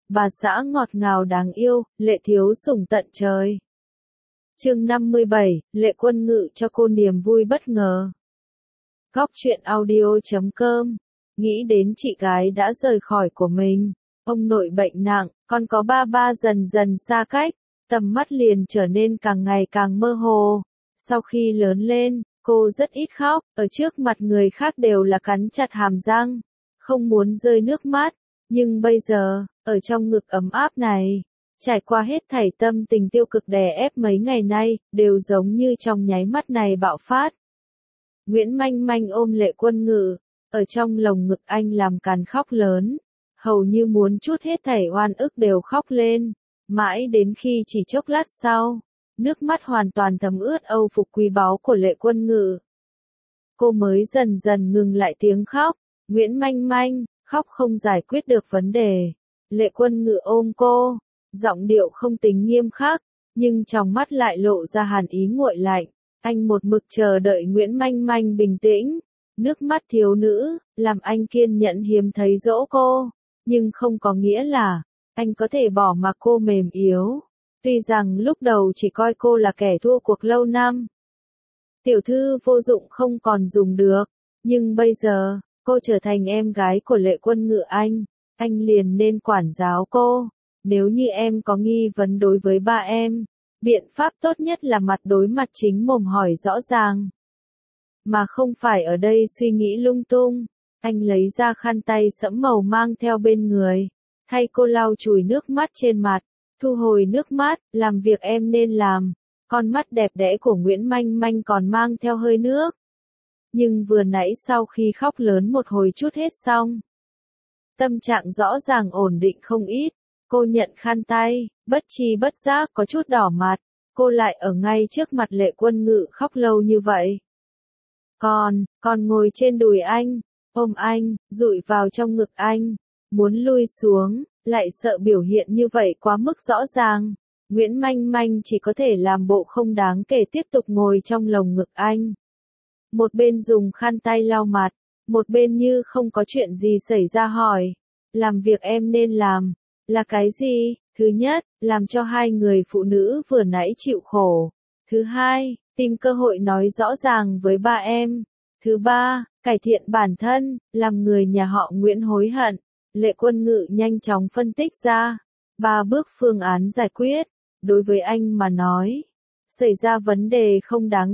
bà xã ngọt ngào đáng yêu, Lệ thiếu sủng tận trời. Chương 57, Lệ Quân Ngự cho cô niềm vui bất ngờ. Góc truyện audio.com. Nghĩ đến chị gái đã rời khỏi của mình, ông nội bệnh nặng, còn có ba dần dần xa cách, tầm mắt liền trở nên càng ngày càng mơ hồ. Sau khi lớn lên, cô rất ít khóc, ở trước mặt người khác đều là cắn chặt hàm răng, không muốn rơi nước mắt, nhưng bây giờ, ở trong ngực ấm áp này, trải qua hết thảy tâm tình tiêu cực đè ép mấy ngày nay, đều giống như trong nháy mắt này bạo phát. Nguyễn Manh Manh ôm Lệ Quân Ngự, ở trong lồng ngực anh làm càn khóc lớn, hầu như muốn trút hết thảy oan ức đều khóc lên, mãi đến khi chỉ chốc lát sau, nước mắt hoàn toàn thấm ướt âu phục quý báu của Lệ Quân Ngự. Cô mới dần dần ngừng lại tiếng khóc, Nguyễn Manh Manh, khóc không giải quyết được vấn đề. Lệ Quân Ngự ôm cô, giọng điệu không tính nghiêm khắc, nhưng trong mắt lại lộ ra hàn ý nguội lạnh. Anh một mực chờ đợi Nguyễn Manh Manh bình tĩnh, nước mắt thiếu nữ, làm anh kiên nhẫn hiếm thấy dỗ cô, nhưng không có nghĩa là, anh có thể bỏ mặc cô mềm yếu. Tuy rằng lúc đầu chỉ coi cô là kẻ thua cuộc lâu năm. Tiểu thư vô dụng không còn dùng được, nhưng bây giờ, cô trở thành em gái của Lệ Quân Ngự anh liền nên quản giáo cô. Nếu như em có nghi vấn đối với ba em, biện pháp tốt nhất là mặt đối mặt chính mồm hỏi rõ ràng. Mà không phải ở đây suy nghĩ lung tung. Anh lấy ra khăn tay sẫm màu mang theo bên người, thay cô lau chùi nước mắt trên mặt, thu hồi nước mắt, làm việc em nên làm. Con mắt đẹp đẽ của Nguyễn Manh Manh còn mang theo hơi nước. Nhưng vừa nãy sau khi khóc lớn một hồi chút hết xong, tâm trạng rõ ràng ổn định không ít. Cô nhận khăn tay, bất tri bất giác có chút đỏ mặt, cô lại ở ngay trước mặt Lệ Quân Ngự khóc lâu như vậy. Còn ngồi trên đùi anh, ôm anh, dụi vào trong ngực anh, muốn lui xuống, lại sợ biểu hiện như vậy quá mức rõ ràng. Nguyễn Manh Manh chỉ có thể làm bộ không đáng kể tiếp tục ngồi trong lồng ngực anh. Một bên dùng khăn tay lau mặt, một bên như không có chuyện gì xảy ra hỏi, làm việc em nên làm là cái gì? Thứ nhất, làm cho hai người phụ nữ vừa nãy chịu khổ. Thứ hai, tìm cơ hội nói rõ ràng với ba em. Thứ ba, cải thiện bản thân, làm người nhà họ Nguyễn hối hận. Lệ Quân Ngự nhanh chóng phân tích ra 3 bước phương án giải quyết. Đối với anh mà nói, xảy ra vấn đề không đáng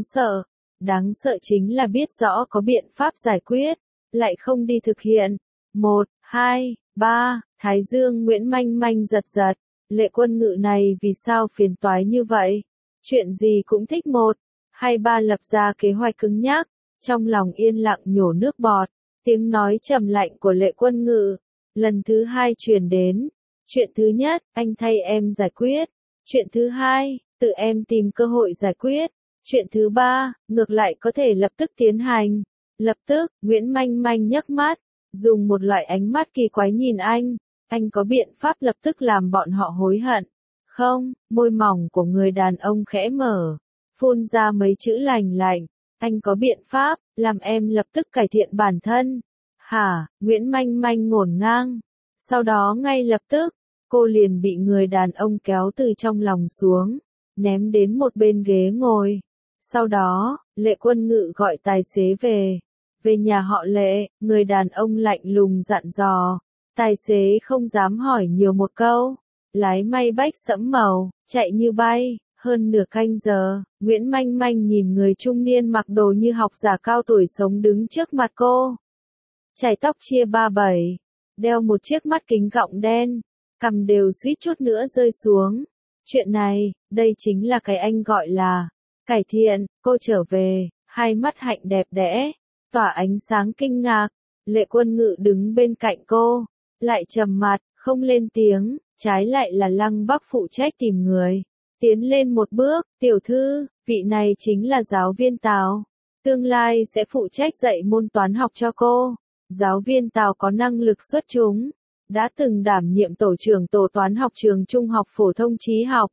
sợ chính là biết rõ có biện pháp giải quyết, lại không đi thực hiện. 1, 2, 3, Thái dương Nguyễn Manh Manh giật giật, Lệ Quân Ngự này vì sao phiền toái như vậy? Chuyện gì cũng thích 1, 2, 3 lập ra kế hoạch cứng nhắc, trong lòng yên lặng nhổ nước bọt, tiếng nói trầm lạnh của Lệ Quân Ngự, lần thứ 2 truyền đến. Chuyện thứ nhất, anh thay em giải quyết. Chuyện thứ hai, tự em tìm cơ hội giải quyết. Chuyện thứ ba, ngược lại có thể lập tức tiến hành. Lập tức, Nguyễn Manh Manh nhấc mắt, dùng một loại ánh mắt kỳ quái nhìn anh có biện pháp lập tức làm bọn họ hối hận. Không, môi mỏng của người đàn ông khẽ mở, phun ra mấy chữ lành lạnh, anh có biện pháp, làm em lập tức cải thiện bản thân. Hả, Nguyễn Manh Manh ngổn ngang. Sau đó ngay lập tức, cô liền bị người đàn ông kéo từ trong lòng xuống, ném đến một bên ghế ngồi. Sau đó, Lệ Quân Ngự gọi tài xế về nhà họ Lệ, người đàn ông lạnh lùng dặn dò. Tài xế không dám hỏi nhiều một câu, lái may bách sẫm màu, chạy như bay. Hơn nửa canh giờ, Nguyễn Manh Manh nhìn người trung niên mặc đồ như học giả cao tuổi sống đứng trước mặt cô. Chải tóc chia 3/7, đeo một chiếc mắt kính gọng đen, cằm đều suýt chút nữa rơi xuống. Chuyện này, đây chính là cái anh gọi là cải thiện. Cô trở về, hai mắt hạnh đẹp đẽ, tỏa ánh sáng kinh ngạc. Lệ Quân Ngự đứng bên cạnh cô, lại trầm mặt, không lên tiếng, trái lại là Lăng Bắc phụ trách tìm người. Tiến lên một bước, tiểu thư, vị này chính là giáo viên Tào. Tương lai sẽ phụ trách dạy môn toán học cho cô. Giáo viên Tào có năng lực xuất chúng, đã từng đảm nhiệm tổ trưởng tổ toán học trường Trung học phổ thông Chí học.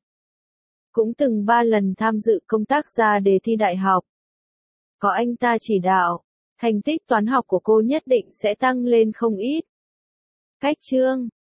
Cũng từng 3 lần tham dự công tác ra đề thi đại học. Có anh ta chỉ đạo, thành tích toán học của cô nhất định sẽ tăng lên không ít. Cách chương